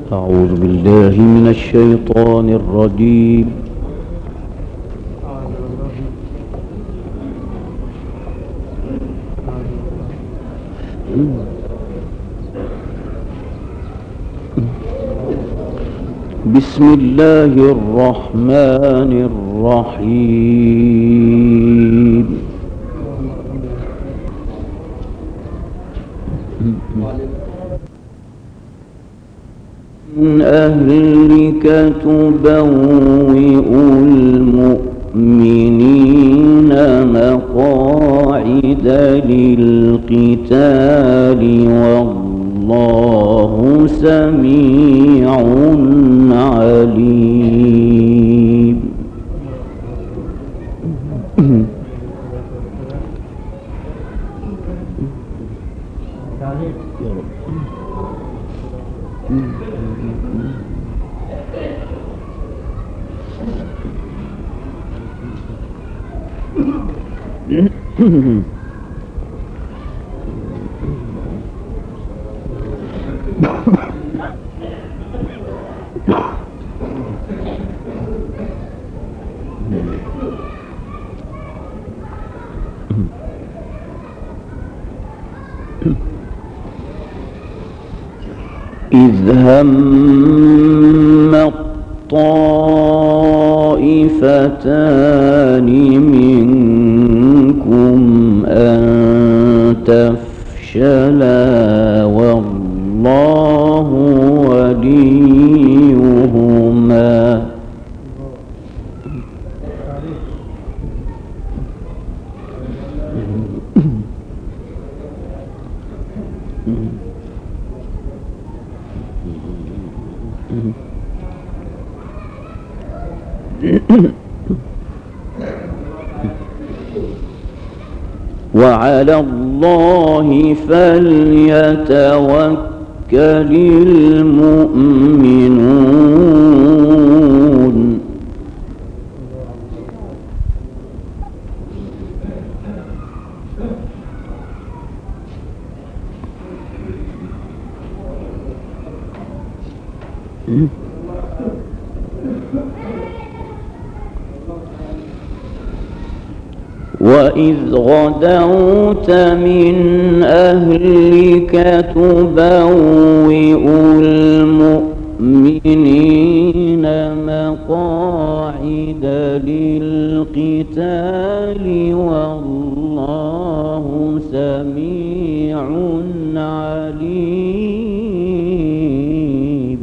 أعوذ بالله من الشيطان الرجيم. بسم الله الرحمن الرحيم. من أهلك تبوئ المؤمنين مقاعد للقتال والله سميع عليم. إذ هم الطائفتان منكم أن تفشلا والله وليهما. وعلى الله فليتوكل المؤمنون. وإذ غدوت من أهلك تبوئ المؤمنين مقاعد للقتال والله سميع عليم.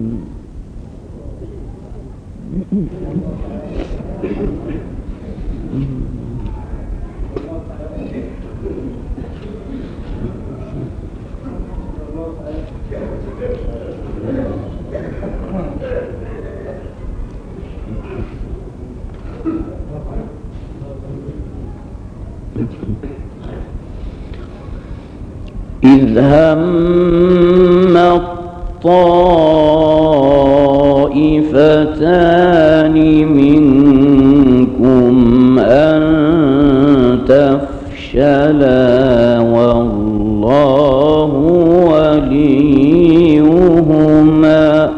إذ هم الطائفتان منكم أن تفشلا والله وليهما.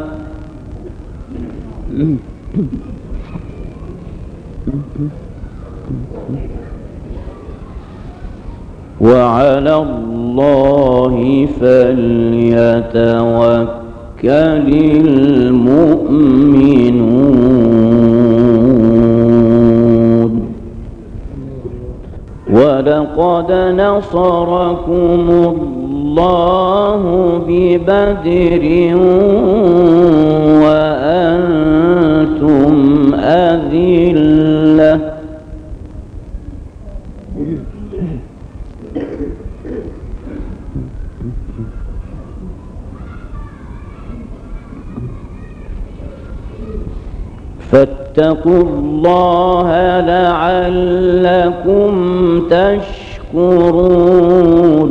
وعلى الله فليتوكل المؤمنون. ولقد نصركم الله ببدر وأنتم أذلة فاتقوا الله لعلكم تشكرون.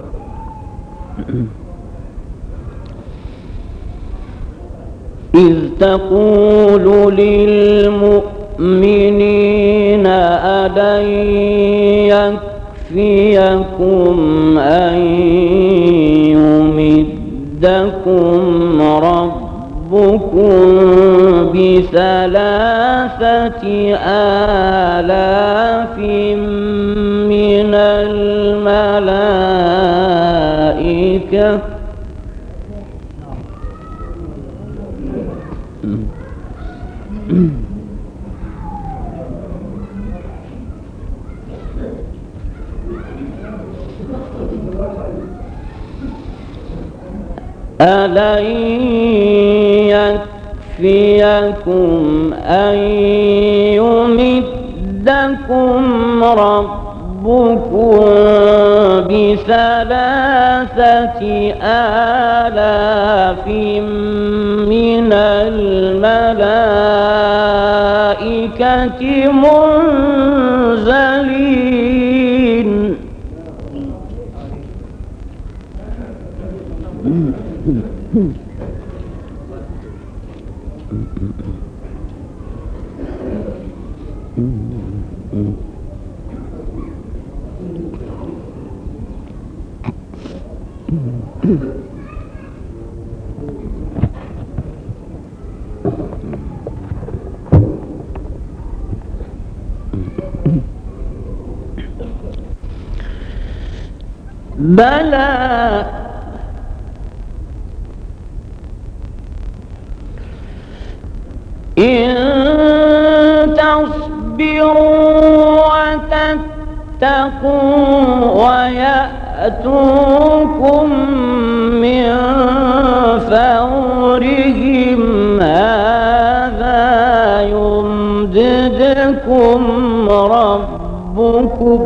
إذ تقول للمؤمنين ألن يكفيكم أن يمدكم ربكم ب3,000 من الملائكة ألن يكفيكم أن يمدكم ربكم ب3,000 من الملائكة منزلين بلى إن تصبروا وتتقوا ويأتوكم من فورهم هذا يمددكم ربكم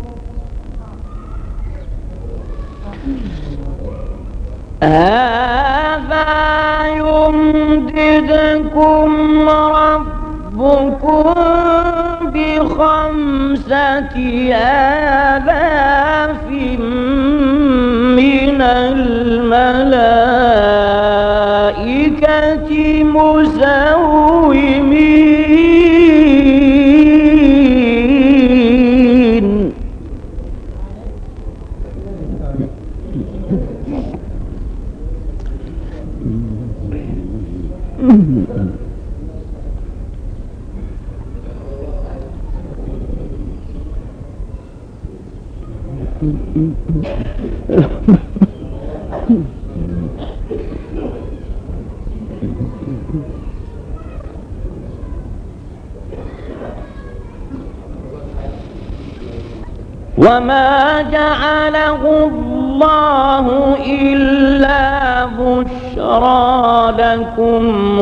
ب5,000 من الملائكة مسومين وما جعله الله إلا بشرى لكم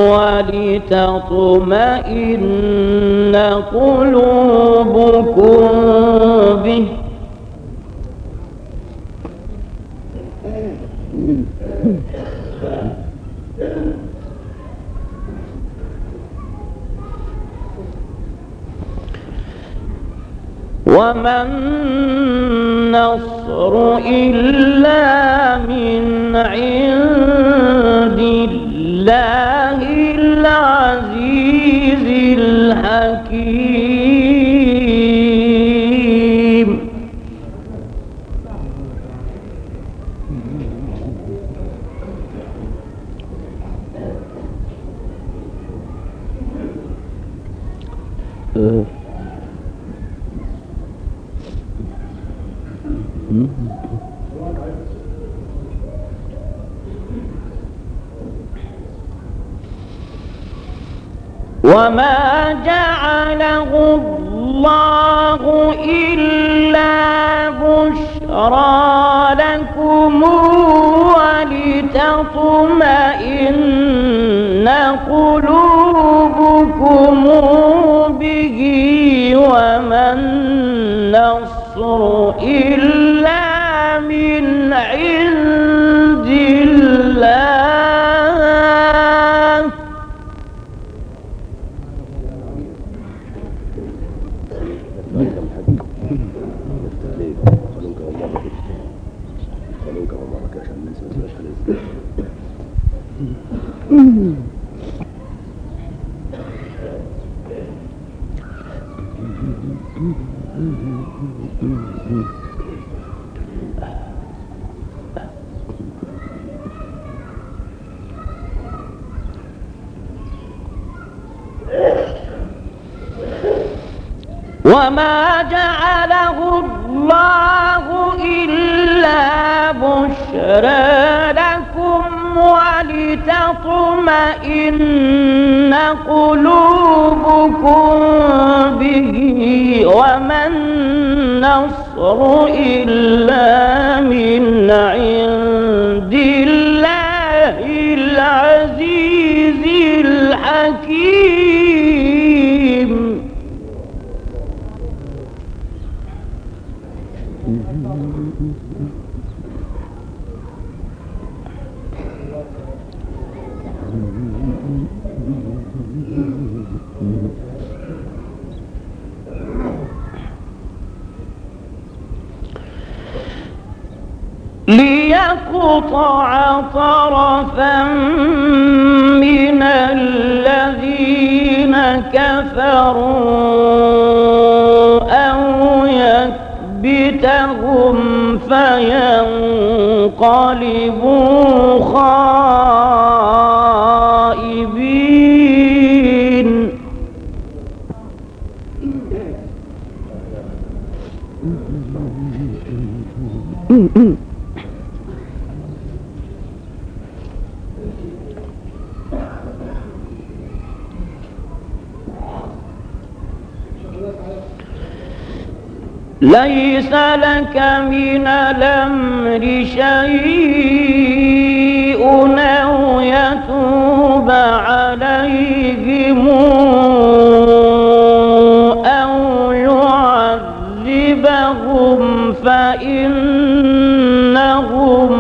ولتطمئن قلوبكم به وما النصر إلا من عند الله العزيز الحكيم وما جعله الله إلا بشرى لكم ولتطمئن قلوبكم به وما النصر إلا من عند الله وما جعله الله إلا بشرى لكم ولتطمئن قلوبكم به وما النصر إلا من عند الله العزيز الحكيم. ليقطع طرفا من الذين كفروا أو يكبتهم فينقلبوا خائبين. ليس لك من الأمر شيء أو يتوب عليهم أو يعذبهم فإنهم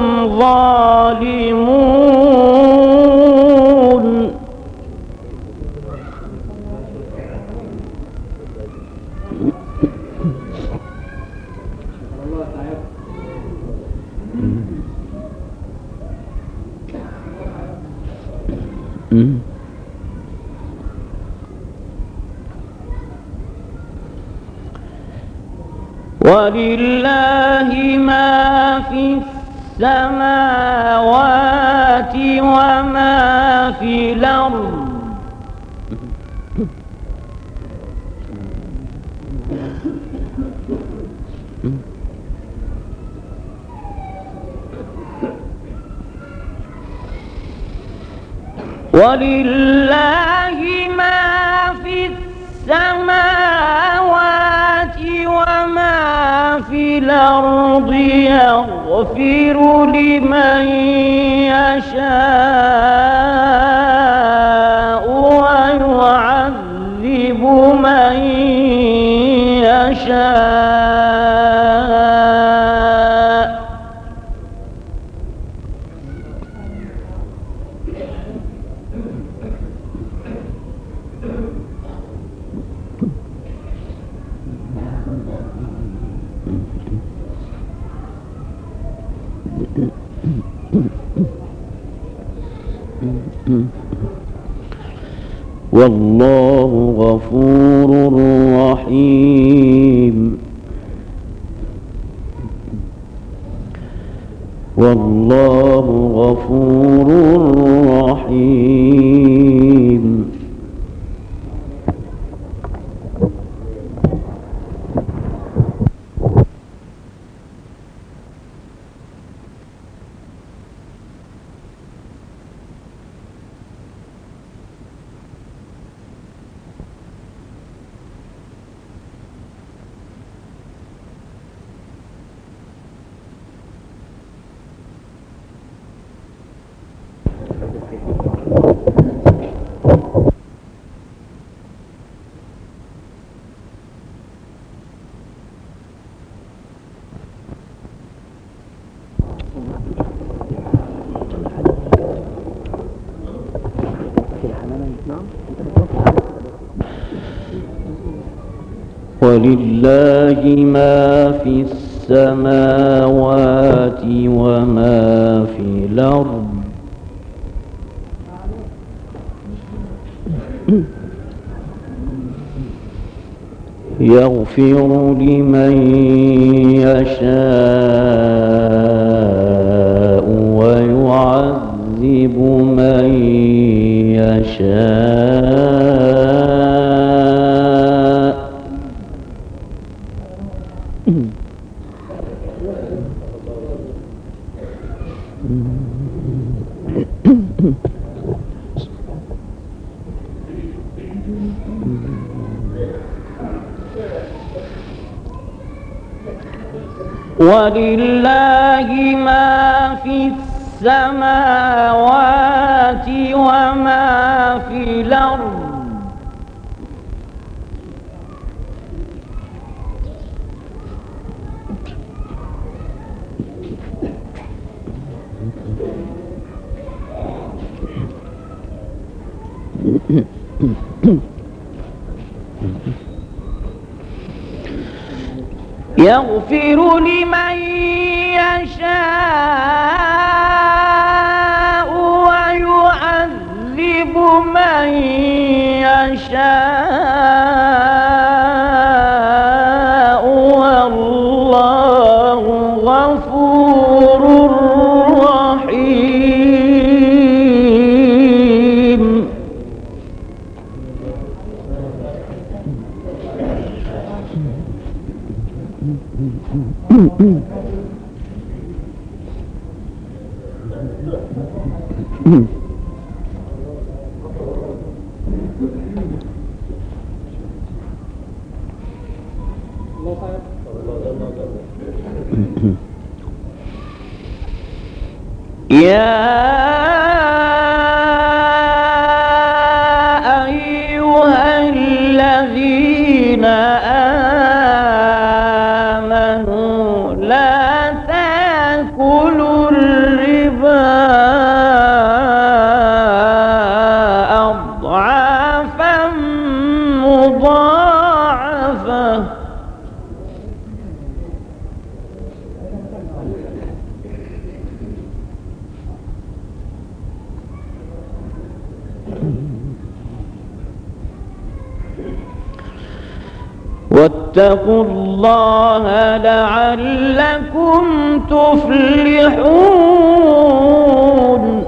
ظالمون. ولله ما في السماوات وما في الأرض ولله ما في السماوات وما في الأرض يغفر لمن يشاء ويعذب من يشاء. والله غفور رحيم. والله غفور رحيم. ولله ما في السماوات وما في الأرض يغفر لمن يشاء ويعذب من يشاء. ولله ما في السماوات وما في الأرض. يغفر لمن يشاء ويعذب من يشاء والله غفور رحيم. يا أيها الذين آمنوا لا تأكلوا الربا أضعافا مضاعفة. واتقوا الله لعلكم تفلحون.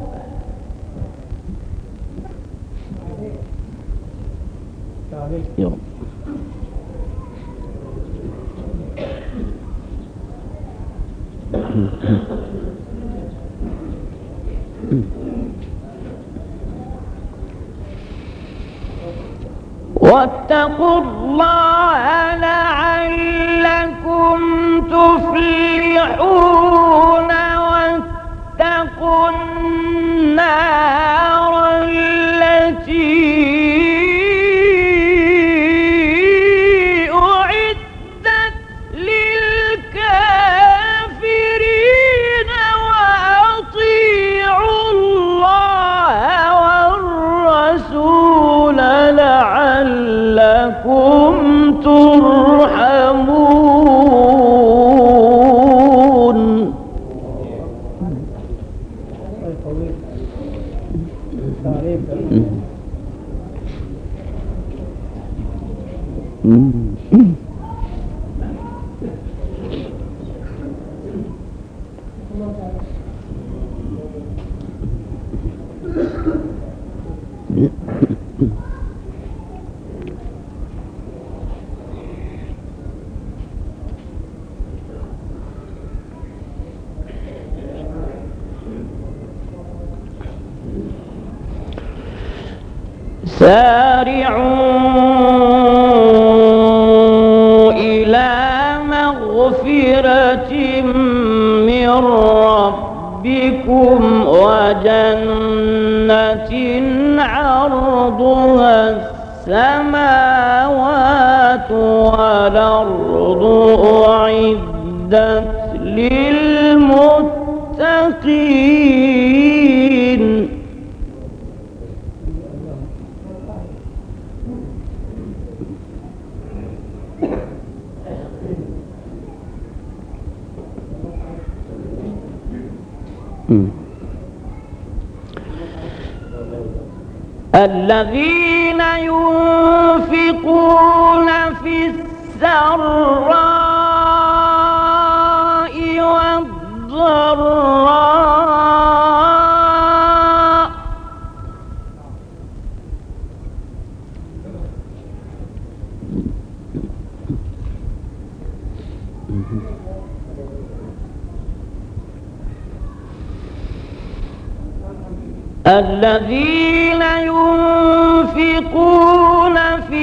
واتقوا الله لعلكم تفلحون. واتقوا النار التي أعدت للكافرين وأطيعوا الله والرسول لعلكم ترحمون. سارعوا إلى مغفرة من ربكم وجنة عرضها السماوات والأرض أعدت للمتقين. الذين ينفقون في السراء والضراء الذين ينفقون في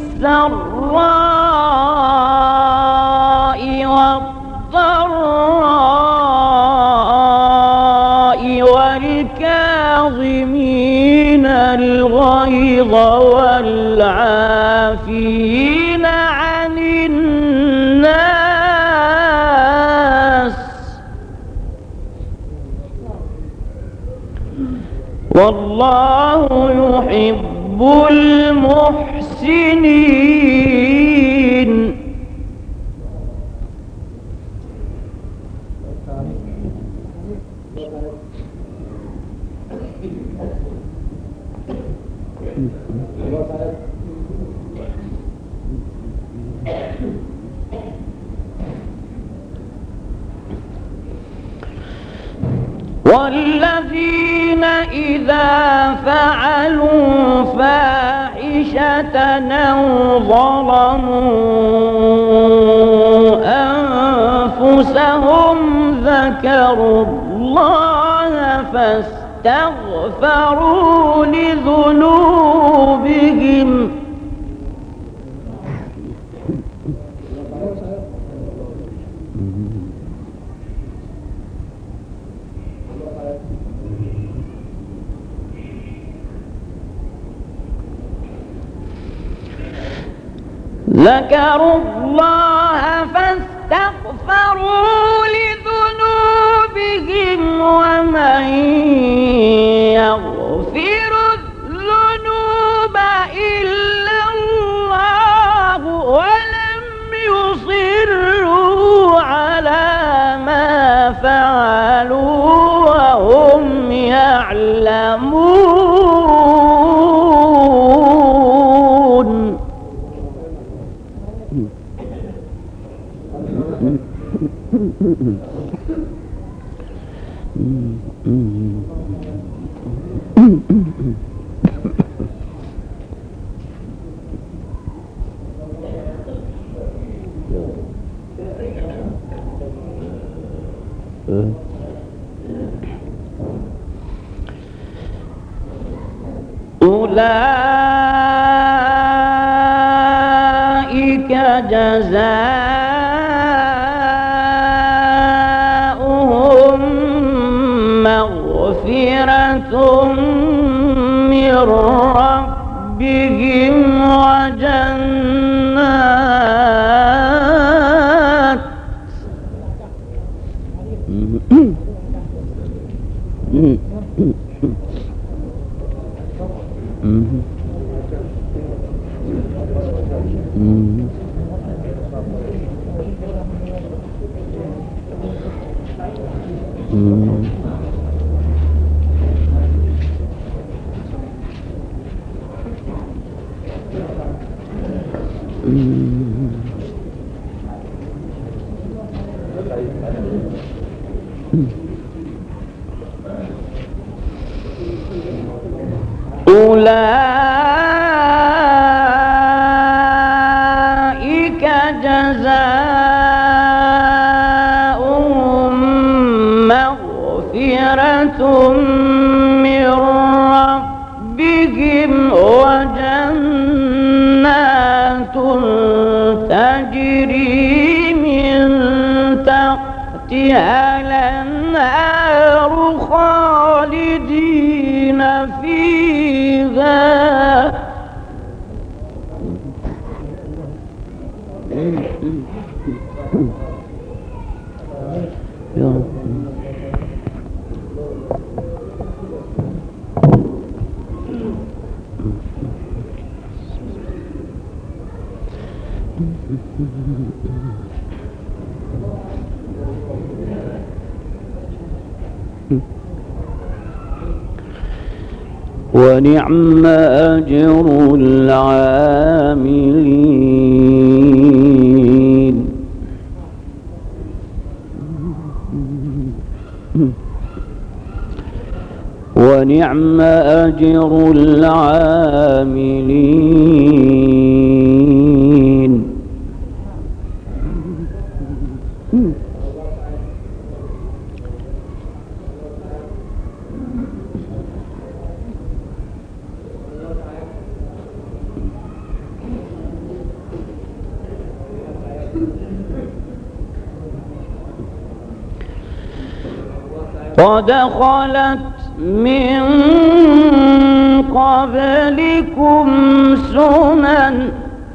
السراء والضراء والكاظمين الغيظ والعافين عن الناس والله يحب المحسنين. والذين إذا فعلوا فاحشة أو ظلموا أنفسهم ذكروا الله فاستغفروا لذنوبهم ذكروا الله فاستغفروا لذنوبهم ومن يغفر الذنوب إلا الله ولم يصروا على ما فعلوا وهم يعلمون. أولئك جزاؤهم مغفرة من ربهم وجنات أولئك جزاؤهم مغفرة من ربهم وجنات تجري من تحتها الأنهار خالدين فيها ونعم أجر العاملين. ونعم أجر العاملين. قد خلت من قبلكم سنن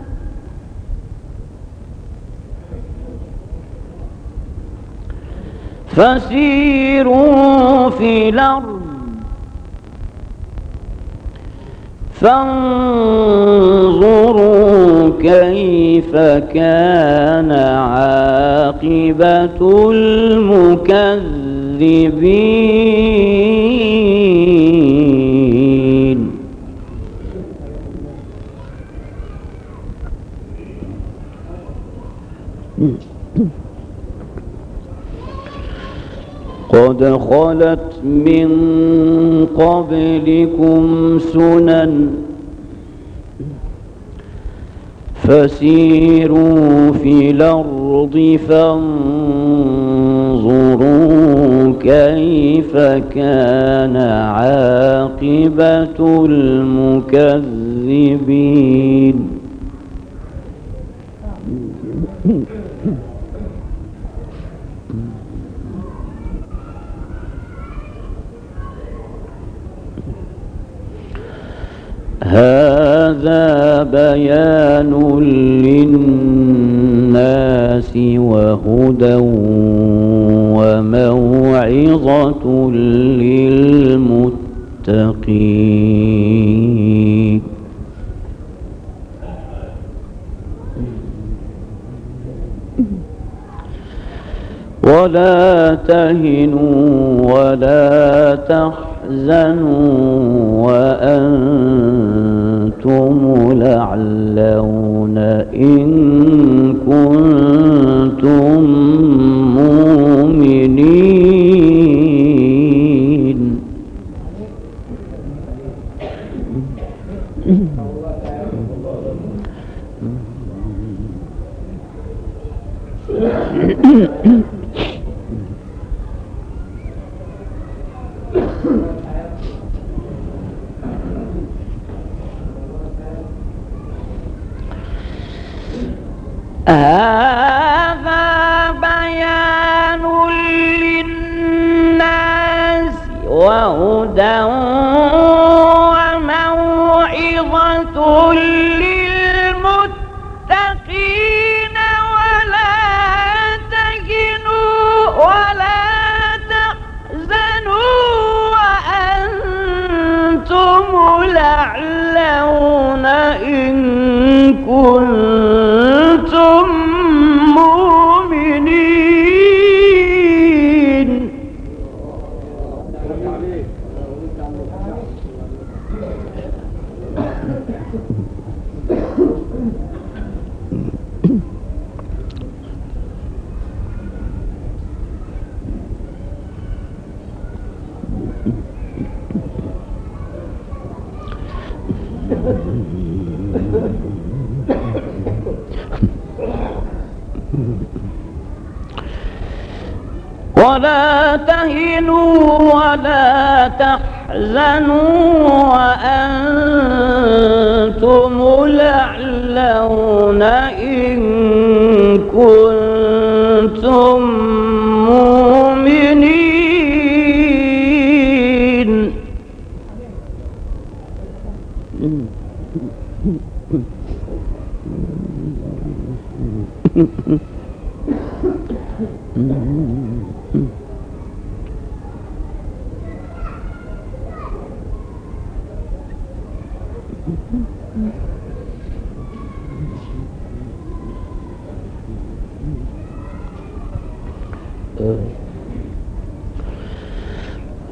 فسيروا في الأرض فانظروا كيف كان عاقبة المكذبين. قد خلت من قبلكم سنن فسيروا في الأرض فانظروا كيف كان عاقبة المكذبين. هذا بيان للناس وهدى وموعظة للمتقين. ولا تهنوا ولا تحزنوا وأنتم الأعلون إن كنتم مؤمنين. هذا بيان للناس وهدى وموعظة للمتقين. ولا تهنوا ولا تحزنوا وأنتم الأعلون إن كنتم مؤمنين. ولا تهنوا ولا تحزنوا وأنتم الأعلون إن كنتم مؤمنين.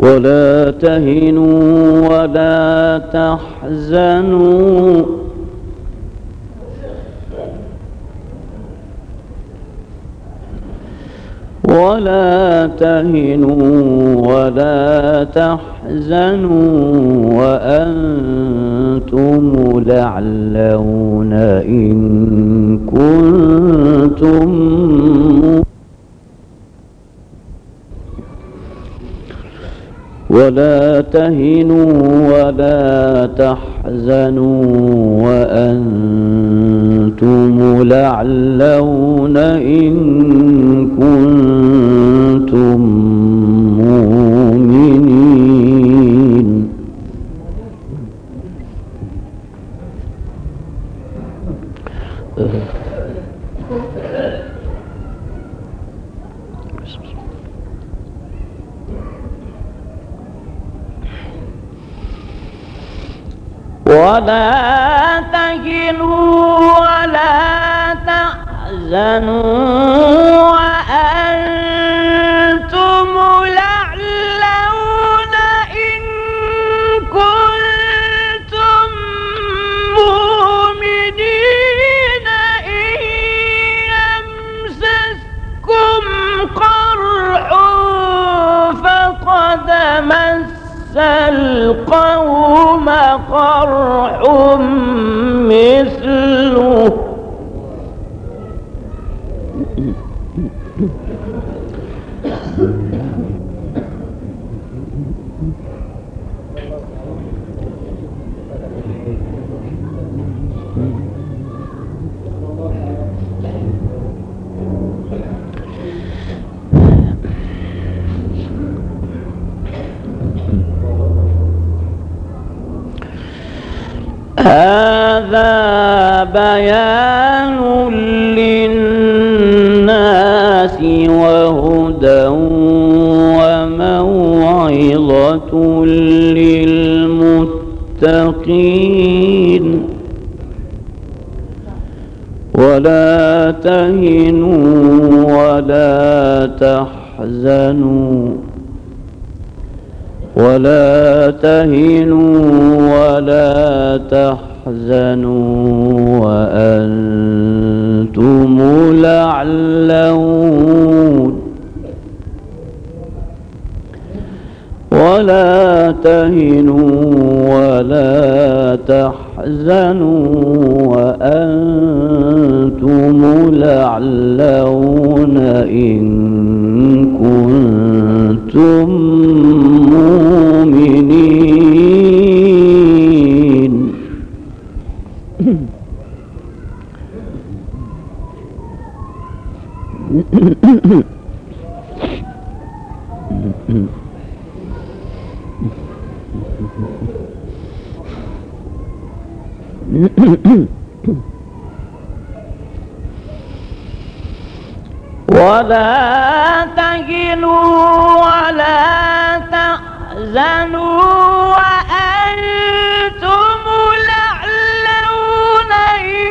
ولا تهنوا ولا تحزنوا ولا تهنوا ولا تحزنوا وأنتم الأعلون إن كنتم ولا تهنوا ولا تحزنوا وأنتم الأعلون إن كنتم مؤمنين ولا تهنوا ولا تحزنوا وأنتم الأعلون إن كنتم مؤمنين إن يمسسكم قرح فقد مس القوم قرح مثله هذا بيان للناس وهدى وموعظة للمتقين ولا تهنوا ولا تحزنوا ولا تهنوا ولا تحزنوا وأنتم الأعلون ولا تهنوا ولا تحزنوا وأنتم الأعلون إن كنتم مؤمنين ولا تهنوا ولا تحزنوا وأنتم الأعلون إن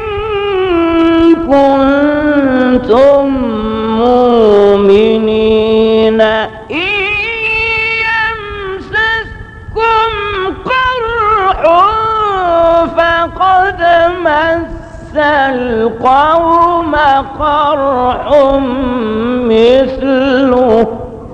كنتم مؤمنين إن يمسسكم قرح فقد مس القوم قرح مثله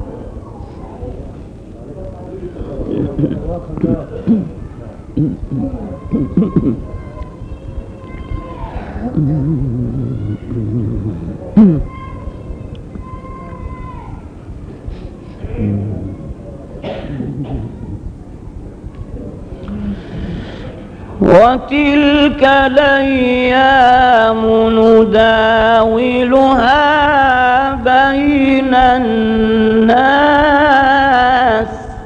وتلك الأيام نداولها بين الناس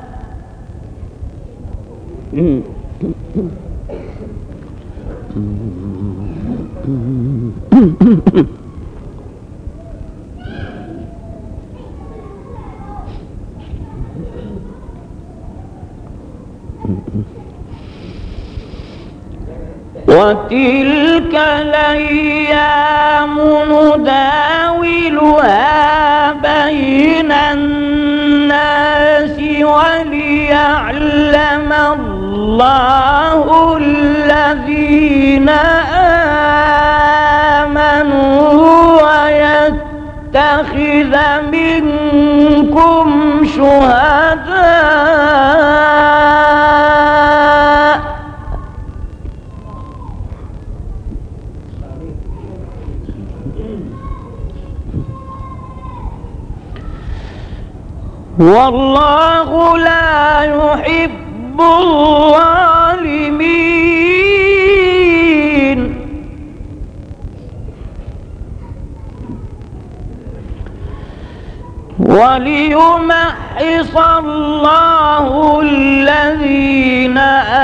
وتلك الأيام نداولها بين الناس ولله وليعلم الله الذين آمنوا ويتخذ منكم شهداء والله لا يحب الظالمين وليمحص الله الذين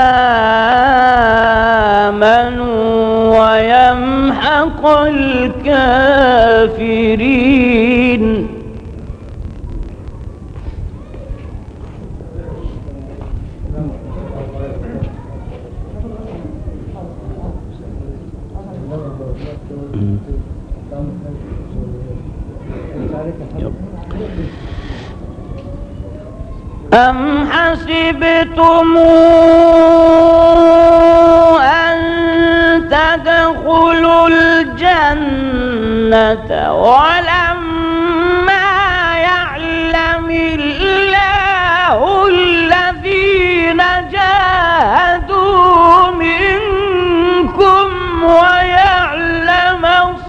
آمنوا ويمحق الكافرين أم حسبتم أن تدخلوا الجنة ولما يعلم الله الذين جاهدوا منكم ويعلم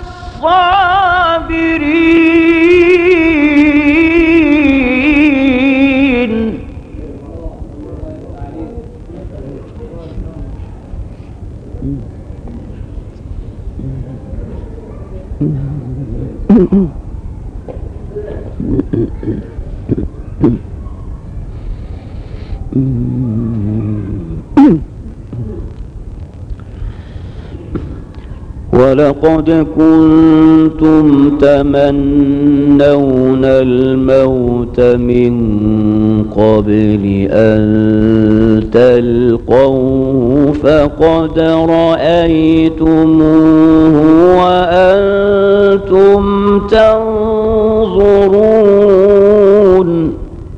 الصابرين ولقد كنتم تمنون الموت من قبل أن تلقوه فقد رأيتموه وأنتم تنظرون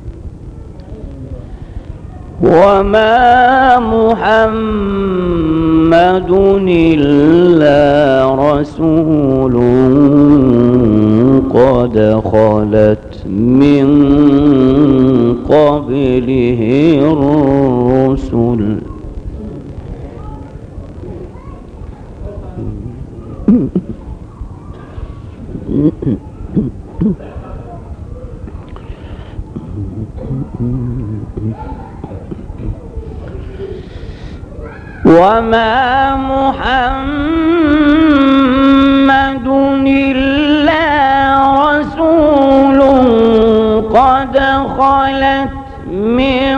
وما محمد إلا رسول قد خلت من قبله الرسل وما محمد إلا رسول قد خلت من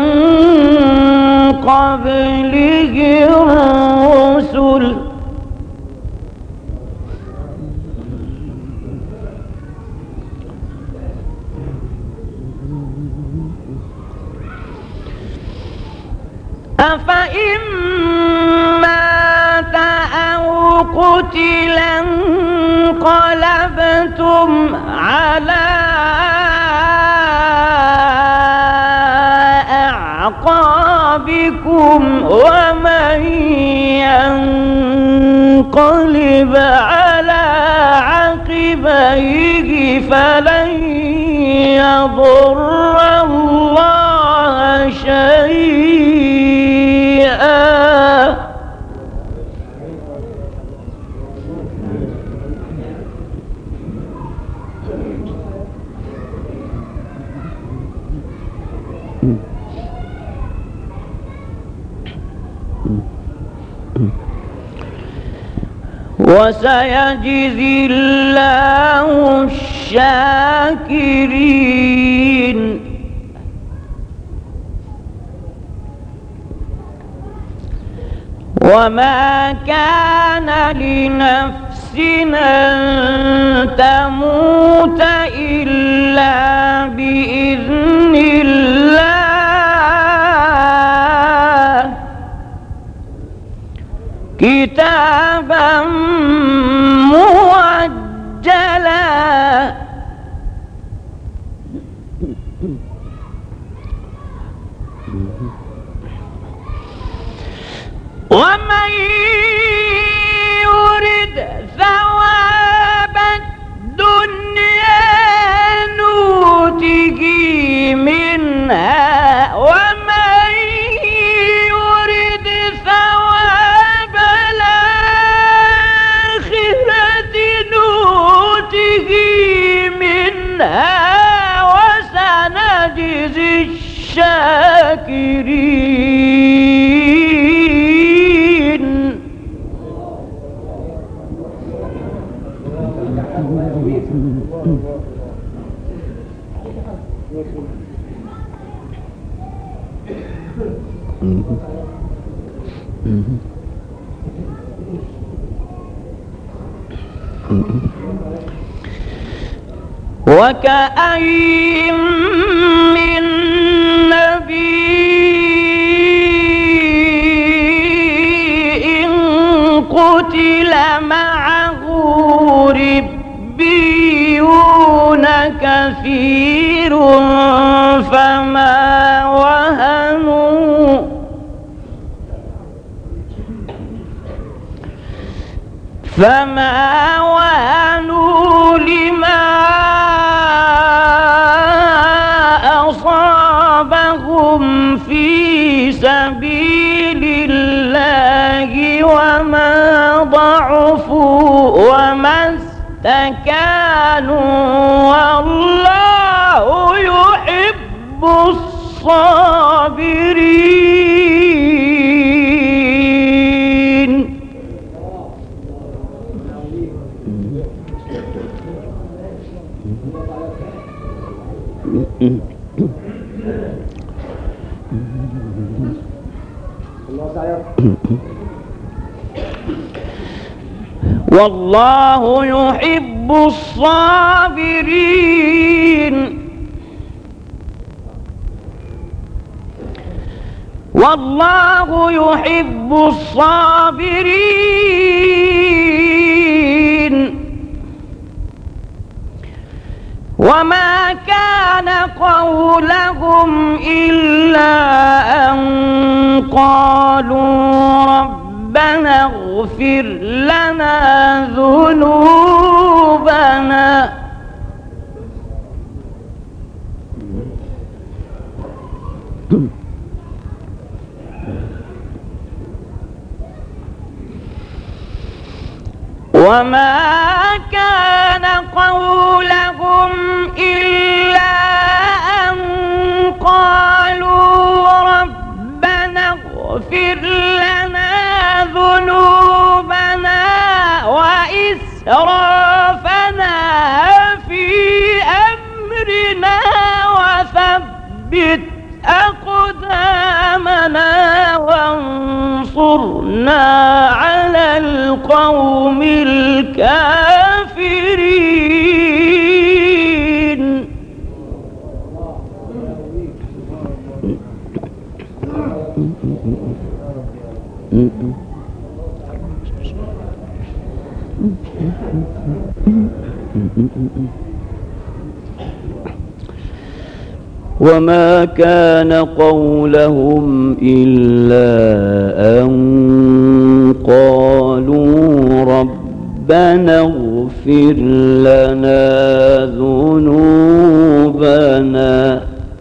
قبله الرسل أفإن مات أو قتل انقلبتم على أعقابكم ومن ينقلب على عقبيه فلن يضر الله شيئا وسيجزي الله الشاكرين وما كان لنفس أن تموت إلا بإذن الله كتابا مؤجلا ومن يرد ثواب الدنيا نؤته منها ومن يرد ثواب الآخرة نؤته منها وسنجزي الشاكرين. وكأين من نبي قتل معه ربيون كثير فما وهنوا لما أصابهم في سبيل الله وما ضعفوا وما استكانوا والله يحب الصابرين. والله يحب الصابرين. والله يحب الصابرين. وما كان قولهم إلا أن قالوا ربنا اغفر لنا ذنوبنا وما كان قولهم إلا أن قالوا ربنا اغفر لنا ذنوبنا وإسرافنا في أمرنا وثبت أقدامنا وانصرنا على القوم الكافرين. وما كان قولهم إلا أن قالوا ربنا اغفر لنا ذنوبنا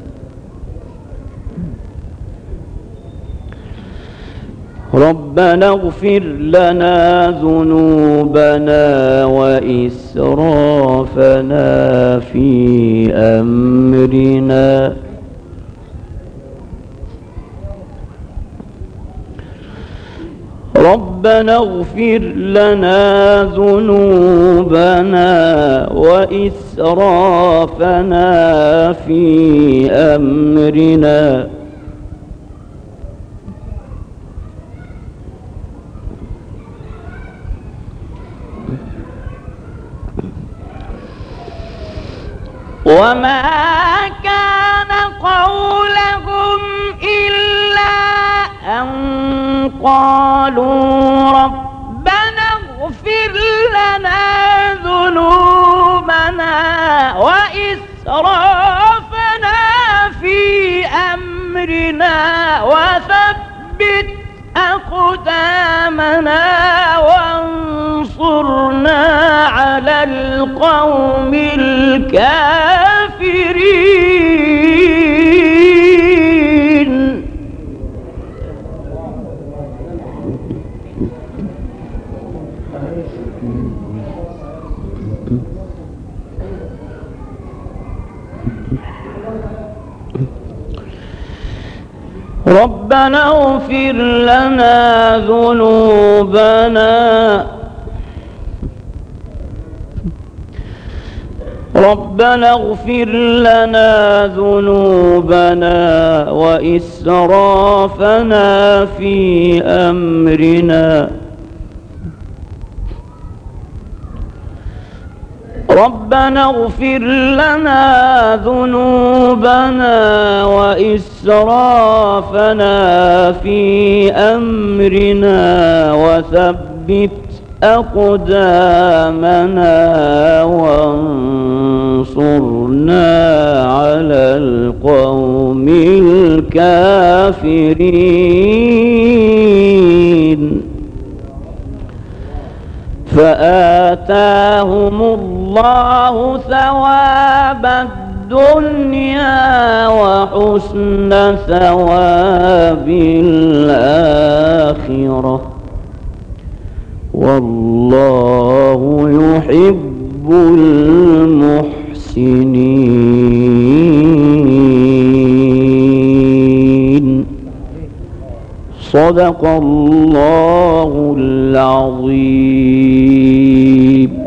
ربنا اغفر لنا ذنوبنا وإسرافنا في أمرنا ربنا اغفر لنا ذنوبنا وإسرافنا في أمرنا وما كان قولهم إلا أن قالوا ربنا اغفر لنا ذنوبنا وإسرافنا في أمرنا وثبت أقدامنا القوم الكافرين. ربنا اغفر لنا ذنوبنا وإسرافنا في أمرنا. ربنا اغفر لنا ذنوبنا وإسرافنا في أمرنا وثبت أقدامنا وانصرنا على القوم الكافرين. فآتاهم الله ثواب الدنيا وحسن ثواب الآخرة، والله يحب المحسنين. صدق الله العظيم.